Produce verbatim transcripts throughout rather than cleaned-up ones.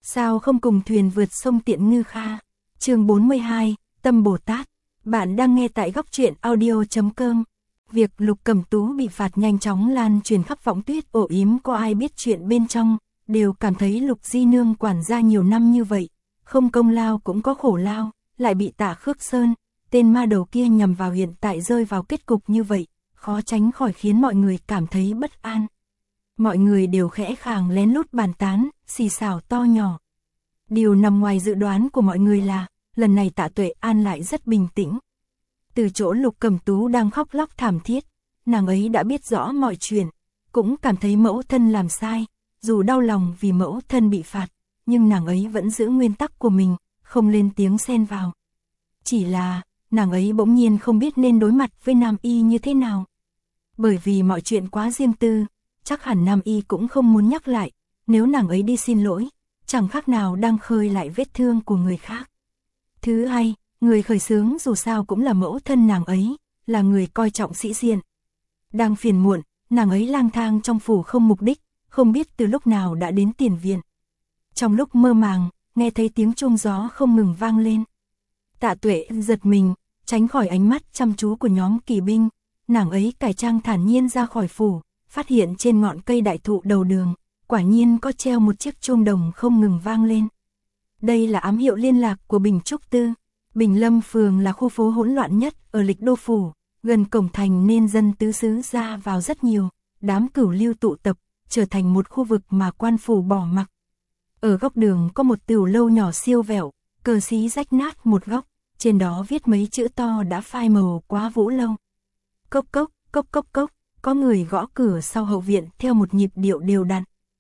Sao không cùng thuyền vượt sông Tiện Ngư Kha. Chương bốn mươi hai, Tâm Bồ Tát. Bạn đang nghe tại góc truyện audio chấm com. Việc Lục Cẩm Tú bị phạt nhanh chóng lan truyền khắp Võng Tuyết ổ yếm, có ai biết chuyện bên trong, đều cảm thấy Lục Di Nương quản gia nhiều năm như vậy, không công lao cũng có khổ lao, lại bị Tạ Khước Sơn, tên ma đầu kia nhằm vào hiện tại rơi vào kết cục như vậy, khó tránh khỏi khiến mọi người cảm thấy bất an. Mọi người đều khẽ khàng lén lút bàn tán, xì xào to nhỏ. Điều nằm ngoài dự đoán của mọi người là, lần này Tạ Tuệ An lại rất bình tĩnh. Từ chỗ Lục Cẩm Tú đang khóc lóc thảm thiết, nàng ấy đã biết rõ mọi chuyện, cũng cảm thấy mẫu thân làm sai, dù đau lòng vì mẫu thân bị phạt, nhưng nàng ấy vẫn giữ nguyên tắc của mình, không lên tiếng xen vào. Chỉ là, nàng ấy bỗng nhiên không biết nên đối mặt với Nam Y như thế nào. Bởi vì mọi chuyện quá riêng tư, chắc hẳn Nam Y cũng không muốn nhắc lại, nếu nàng ấy đi xin lỗi, chẳng khác nào đang khơi lại vết thương của người khác. Thứ hai, người khởi xướng dù sao cũng là mẫu thân nàng ấy, là người coi trọng sĩ diện. Đang phiền muộn, nàng ấy lang thang trong phủ không mục đích, không biết từ lúc nào đã đến tiền viện. Trong lúc mơ màng, nghe thấy tiếng chuông gió không ngừng vang lên. Tạ Tuệ giật mình, tránh khỏi ánh mắt chăm chú của nhóm kỳ binh, nàng ấy cải trang thản nhiên ra khỏi phủ, phát hiện trên ngọn cây đại thụ đầu đường, quả nhiên có treo một chiếc chuông đồng không ngừng vang lên. Đây là ám hiệu liên lạc của Bình Trúc Tư. Bình Lâm phường là khu phố hỗn loạn nhất ở Lịch Đô phủ, gần cổng thành nên dân tứ xứ ra vào rất nhiều, đám cửu lưu tụ tập, trở thành một khu vực mà quan phủ bỏ mặc. Ở góc đường có một tửu lâu nhỏ siêu vẹo, cờ xí rách nát một góc, trên đó viết mấy chữ to đã phai màu quá Vũ Lâu. Cốc cốc, cốc cốc cốc, có người gõ cửa sau hậu viện theo một nhịp điệu đều đặn.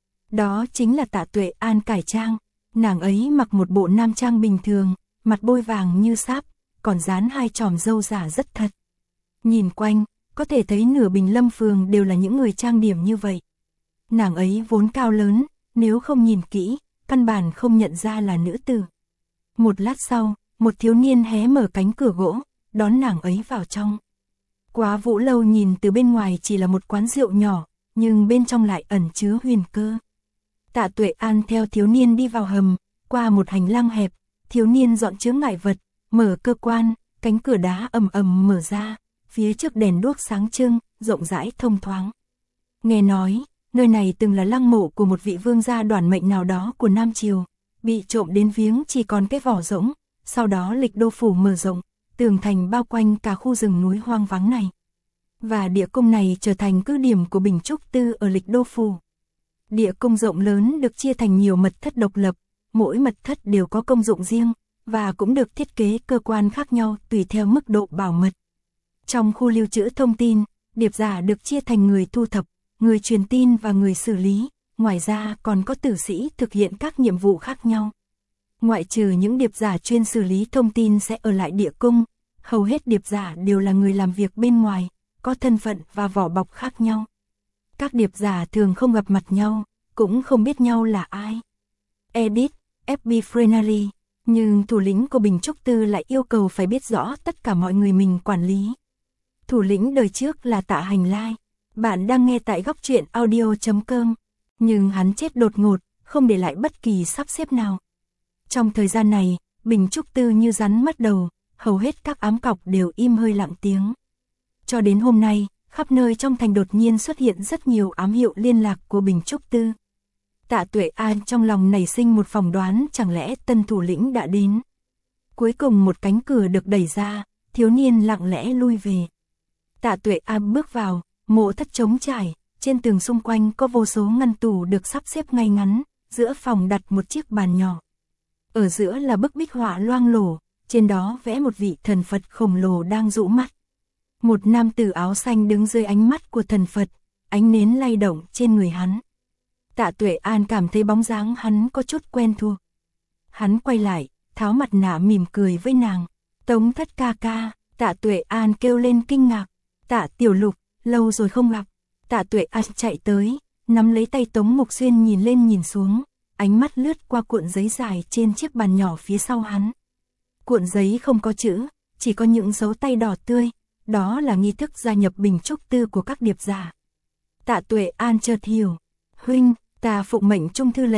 Đó chính là Tạ Tuệ An cải trang, nàng ấy mặc một bộ nam trang bình thường, mặt bôi vàng như sáp, còn dán hai chòm râu giả rất thật. Nhìn quanh, có thể thấy nửa Bình Lâm phường đều là những người trang điểm như vậy. Nàng ấy vốn cao lớn, nếu không nhìn kỹ, căn bản không nhận ra là nữ tử. Một lát sau, một thiếu niên hé mở cánh cửa gỗ, đón nàng ấy vào trong. Quá Vũ Lâu nhìn từ bên ngoài chỉ là một quán rượu nhỏ, nhưng bên trong lại ẩn chứa huyền cơ. Tạ Tuệ An theo thiếu niên đi vào hầm, qua một hành lang hẹp, thiếu niên dọn chướng ngại vật, mở cơ quan, cánh cửa đá ầm ầm mở ra, phía trước đèn đuốc sáng trưng, rộng rãi thông thoáng. Nghe nói, nơi này từng là lăng mộ của một vị vương gia đoản mệnh nào đó của Nam Triều, bị trộm đến viếng chỉ còn cái vỏ rỗng, sau đó Lịch Đô phủ mở rộng, tường thành bao quanh cả khu rừng núi hoang vắng này. Và địa cung này trở thành cứ điểm của Bình Trúc Tư ở Lịch Đô phủ. Địa cung rộng lớn được chia thành nhiều mật thất độc lập, mỗi mật thất đều có công dụng riêng, và cũng được thiết kế cơ quan khác nhau tùy theo mức độ bảo mật. Trong khu lưu trữ thông tin, điệp giả được chia thành người thu thập, người truyền tin và người xử lý, ngoài ra còn có tử sĩ thực hiện các nhiệm vụ khác nhau. Ngoại trừ những điệp giả chuyên xử lý thông tin sẽ ở lại địa cung, hầu hết điệp giả đều là người làm việc bên ngoài, có thân phận và vỏ bọc khác nhau. Các điệp giả thường không gặp mặt nhau, cũng không biết nhau là ai. Edit, ép bê Frenary, nhưng thủ lĩnh của Bình Trúc Tư lại yêu cầu phải biết rõ tất cả mọi người mình quản lý. Thủ lĩnh đời trước là Tạ Hành Lai, bạn đang nghe tại góc truyện audio chấm com, nhưng hắn chết đột ngột, không để lại bất kỳ sắp xếp nào. Trong thời gian này, Bình Trúc Tư như rắn mất đầu, hầu hết các ám cọc đều im hơi lặng tiếng. Cho đến hôm nay, khắp nơi trong thành đột nhiên xuất hiện rất nhiều ám hiệu liên lạc của Bình Trúc Tư. Tạ Tuệ An trong lòng nảy sinh một phỏng đoán, chẳng lẽ tân thủ lĩnh đã đến. Cuối cùng một cánh cửa được đẩy ra, thiếu niên lặng lẽ lui về. Tạ Tuệ An bước vào, mộ thất trống trải, trên tường xung quanh có vô số ngăn tủ được sắp xếp ngay ngắn, giữa phòng đặt một chiếc bàn nhỏ. Ở giữa là bức bích họa loang lổ, trên đó vẽ một vị thần Phật khổng lồ đang dụ mắt. Một nam tử áo xanh đứng dưới ánh mắt của thần Phật, ánh nến lay động trên người hắn. Tạ Tuệ An cảm thấy bóng dáng hắn có chút quen thuộc. Hắn quay lại, tháo mặt nạ mỉm cười với nàng. Tống Thất ca ca, Tạ Tuệ An kêu lên kinh ngạc. Tạ Tiểu Lục, lâu rồi không gặp. Tạ Tuệ An chạy tới, nắm lấy tay Tống Mục Xuyên nhìn lên nhìn xuống, ánh mắt lướt qua cuộn giấy dài trên chiếc bàn nhỏ phía sau hắn. Cuộn giấy không có chữ, chỉ có những dấu tay đỏ tươi, đó là nghi thức gia nhập Bình Trúc Tư của các điệp giả. Tạ Tuệ An chợt hiểu, huynh, ta phụng mệnh Trung thư lệnh,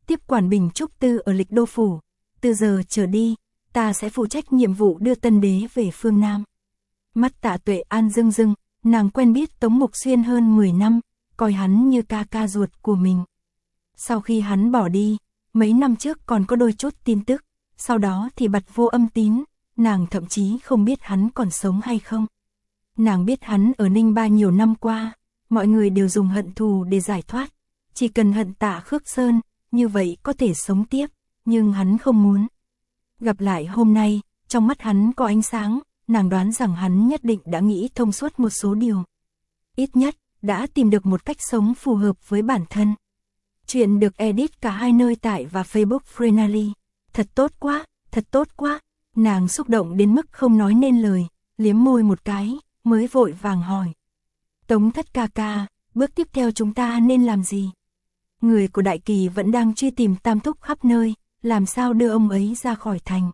tiếp quản Bình Trúc Tư ở Lịch Đô Phủ. Từ giờ trở đi, ta sẽ phụ trách nhiệm vụ đưa Tân Đế về phương Nam. Mắt Tạ Tuệ An rưng rưng, nàng quen biết Tống Mục Xuyên hơn mười năm, coi hắn như ca ca ruột của mình. Sau khi hắn bỏ đi, mấy năm trước còn có đôi chút tin tức, sau đó thì bặt vô âm tín, nàng thậm chí không biết hắn còn sống hay không. Nàng biết hắn ở Ninh Ba nhiều năm qua, mọi người đều dùng hận thù để giải thoát, chỉ cần hận Tạ Khước Sơn, như vậy có thể sống tiếp, nhưng hắn không muốn. Gặp lại hôm nay, trong mắt hắn có ánh sáng, nàng đoán rằng hắn nhất định đã nghĩ thông suốt một số điều. Ít nhất, đã tìm được một cách sống phù hợp với bản thân. Chuyện được edit cả hai nơi tại và Facebook Freenally. Thật tốt quá, thật tốt quá. Nàng xúc động đến mức không nói nên lời, liếm môi một cái, mới vội vàng hỏi. Tống Thất ca ca, bước tiếp theo chúng ta nên làm gì? Người của Đại Kỳ vẫn đang truy tìm Tam Thúc khắp nơi, làm sao đưa ông ấy ra khỏi thành?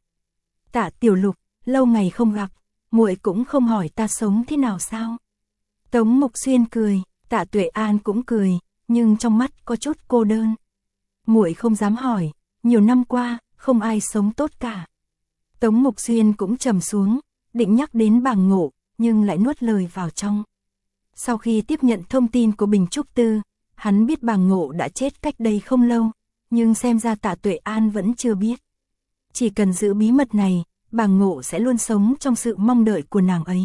Tạ Tiểu Lục, lâu ngày không gặp, muội cũng không hỏi ta sống thế nào sao? Tống Mục Xuyên cười, Tạ Tuệ An cũng cười, nhưng trong mắt có chút cô đơn. Muội không dám hỏi, nhiều năm qua, không ai sống tốt cả. Tống Mục Xuyên cũng trầm xuống, định nhắc đến Bàng Ngộ, nhưng lại nuốt lời vào trong. Sau khi tiếp nhận thông tin của Bình Trúc Tư, hắn biết Bàng Ngộ đã chết cách đây không lâu, nhưng xem ra Tạ Tuệ An vẫn chưa biết. Chỉ cần giữ bí mật này, Bàng Ngộ sẽ luôn sống trong sự mong đợi của nàng ấy.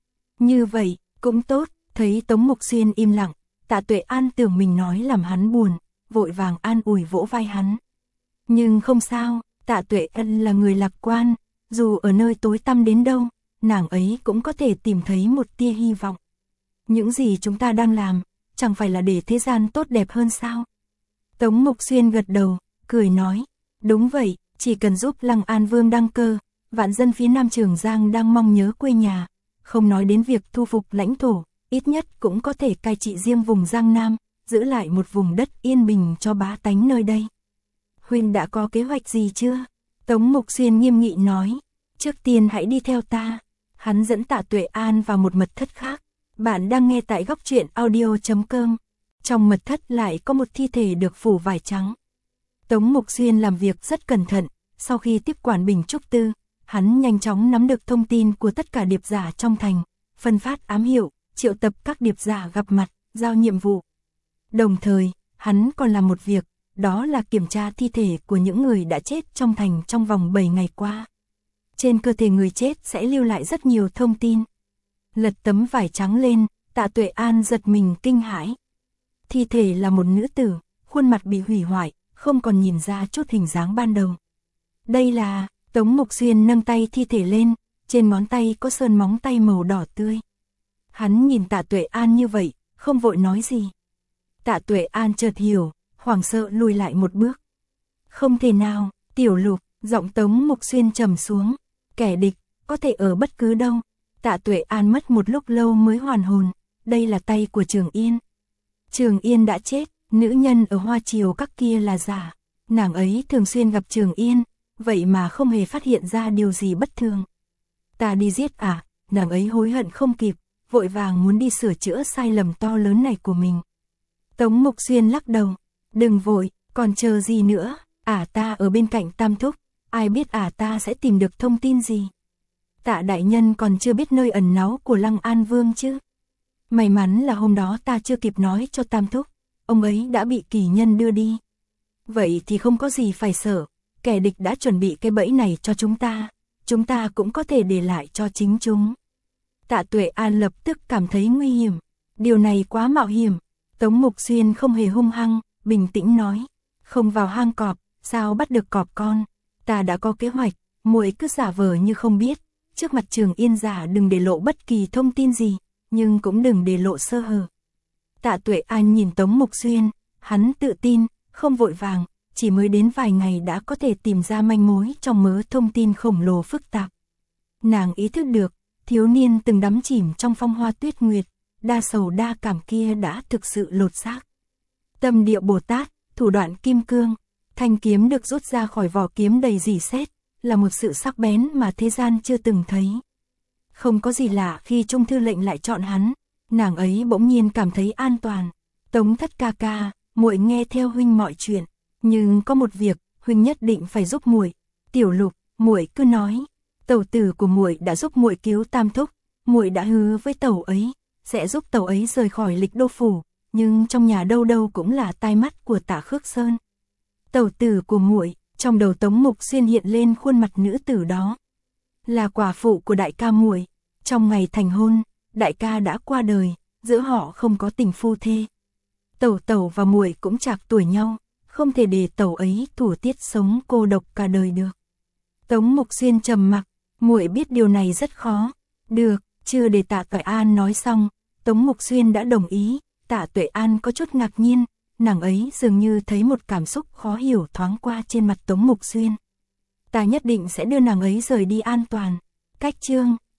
Như vậy, cũng tốt, thấy Tống Mục Xuyên im lặng, Tạ Tuệ An tưởng mình nói làm hắn buồn, vội vàng an ủi vỗ vai hắn. Nhưng không sao, Tạ Tuệ Ân là người lạc quan, dù ở nơi tối tăm đến đâu, nàng ấy cũng có thể tìm thấy một tia hy vọng. Những gì chúng ta đang làm, chẳng phải là để thế gian tốt đẹp hơn sao? Tống Mục Xuyên gật đầu, cười nói, đúng vậy, chỉ cần giúp Lăng An Vương đăng cơ, vạn dân phía Nam Trường Giang đang mong nhớ quê nhà, không nói đến việc thu phục lãnh thổ, ít nhất cũng có thể cai trị riêng vùng Giang Nam, giữ lại một vùng đất yên bình cho bá tánh nơi đây. Huynh đã có kế hoạch gì chưa? Tống Mục Xuyên nghiêm nghị nói, trước tiên hãy đi theo ta. Hắn dẫn Tạ Tuệ An vào một mật thất khác. Bạn đang nghe tại góc truyện audio chấm com. Trong mật thất lại có một thi thể được phủ vải trắng. Tống Mục Xuyên làm việc rất cẩn thận, sau khi tiếp quản Bình Trúc Tư, hắn nhanh chóng nắm được thông tin của tất cả điệp giả trong thành, phân phát ám hiệu, triệu tập các điệp giả gặp mặt, giao nhiệm vụ. Đồng thời, hắn còn làm một việc, đó là kiểm tra thi thể của những người đã chết trong thành trong vòng bảy ngày qua. Trên cơ thể người chết sẽ lưu lại rất nhiều thông tin. Lật tấm vải trắng lên, Tạ Tuệ An giật mình kinh hãi. Thi thể là một nữ tử, khuôn mặt bị hủy hoại, không còn nhìn ra chút hình dáng ban đầu. Đây là, Tống Mục Xuyên nâng tay thi thể lên, trên ngón tay có sơn móng tay màu đỏ tươi. Hắn nhìn Tạ Tuệ An như vậy, không vội nói gì. Tạ Tuệ An chợt hiểu, hoảng sợ lùi lại một bước. Không thể nào, Tiểu Lục, giọng Tống Mục Xuyên trầm xuống, kẻ địch, có thể ở bất cứ đâu. Tạ Tuệ An mất một lúc lâu mới hoàn hồn, đây là tay của Trường Yên. Trường Yên đã chết, nữ nhân ở Hoa Triều các kia là giả. Nàng ấy thường xuyên gặp Trường Yên, vậy mà không hề phát hiện ra điều gì bất thường. Ta đi giết à, nàng ấy hối hận không kịp, vội vàng muốn đi sửa chữa sai lầm to lớn này của mình. Tống Mục Xuyên lắc đầu, đừng vội, còn chờ gì nữa, ả ta ở bên cạnh Tam Thúc, ai biết ả ta sẽ tìm được thông tin gì. Tạ đại nhân còn chưa biết nơi ẩn náu của Lăng An Vương chứ. May mắn là hôm đó ta chưa kịp nói cho Tam Thúc, ông ấy đã bị kỳ nhân đưa đi. Vậy thì không có gì phải sợ, kẻ địch đã chuẩn bị cái bẫy này cho chúng ta, chúng ta cũng có thể để lại cho chính chúng. Tạ Tuệ An lập tức cảm thấy nguy hiểm, điều này quá mạo hiểm. Tống Mục Xuyên không hề hung hăng, bình tĩnh nói, không vào hang cọp, sao bắt được cọp con, ta đã có kế hoạch, muội cứ giả vờ như không biết, trước mặt Trường Yên giả đừng để lộ bất kỳ thông tin gì, nhưng cũng đừng để lộ sơ hở. Tạ Tuệ An nhìn Tống Mục Xuyên, hắn tự tin, không vội vàng, chỉ mới đến vài ngày đã có thể tìm ra manh mối trong mớ thông tin khổng lồ phức tạp. Nàng ý thức được, thiếu niên từng đắm chìm trong phong hoa tuyết nguyệt, đa sầu đa cảm kia đã thực sự lột xác. Tâm địa Bồ Tát, thủ đoạn kim cương, thanh kiếm được rút ra khỏi vỏ kiếm đầy rỉ sét, là một sự sắc bén mà thế gian chưa từng thấy. Không có gì lạ khi Trung thư lệnh lại chọn hắn, nàng ấy bỗng nhiên cảm thấy an toàn. Tống Thất ca ca, muội nghe theo huynh mọi chuyện, Nhưng có một việc, huynh nhất định phải giúp muội. Tiểu Lục, muội cứ nói. Tẩu tử của muội đã giúp muội cứu Tam thúc, muội đã hứa với tẩu ấy sẽ giúp tẩu ấy rời khỏi Lịch Đô phủ, nhưng trong nhà đâu đâu cũng là tai mắt của Tạ Khước Sơn. Tẩu tử của muội, trong đầu Tống Mục Xuyên hiện lên khuôn mặt nữ tử đó. Là quả phụ của đại ca muội, trong ngày thành hôn, đại ca đã qua đời, giữa họ không có tình phu thê. Tẩu tẩu và muội cũng trạc tuổi nhau, không thể để tẩu ấy thủ tiết sống cô độc cả đời được. Tống Mục Xuyên trầm mặc, muội biết điều này rất khó. Được, chưa để Tạ Tuệ An nói xong, Tống Mục Xuyên đã đồng ý. Tạ Tuệ An có chút ngạc nhiên, nàng ấy dường như thấy một cảm xúc khó hiểu thoáng qua trên mặt Tống Mục Xuyên. Ta nhất định sẽ đưa nàng ấy rời đi an toàn. Cách chương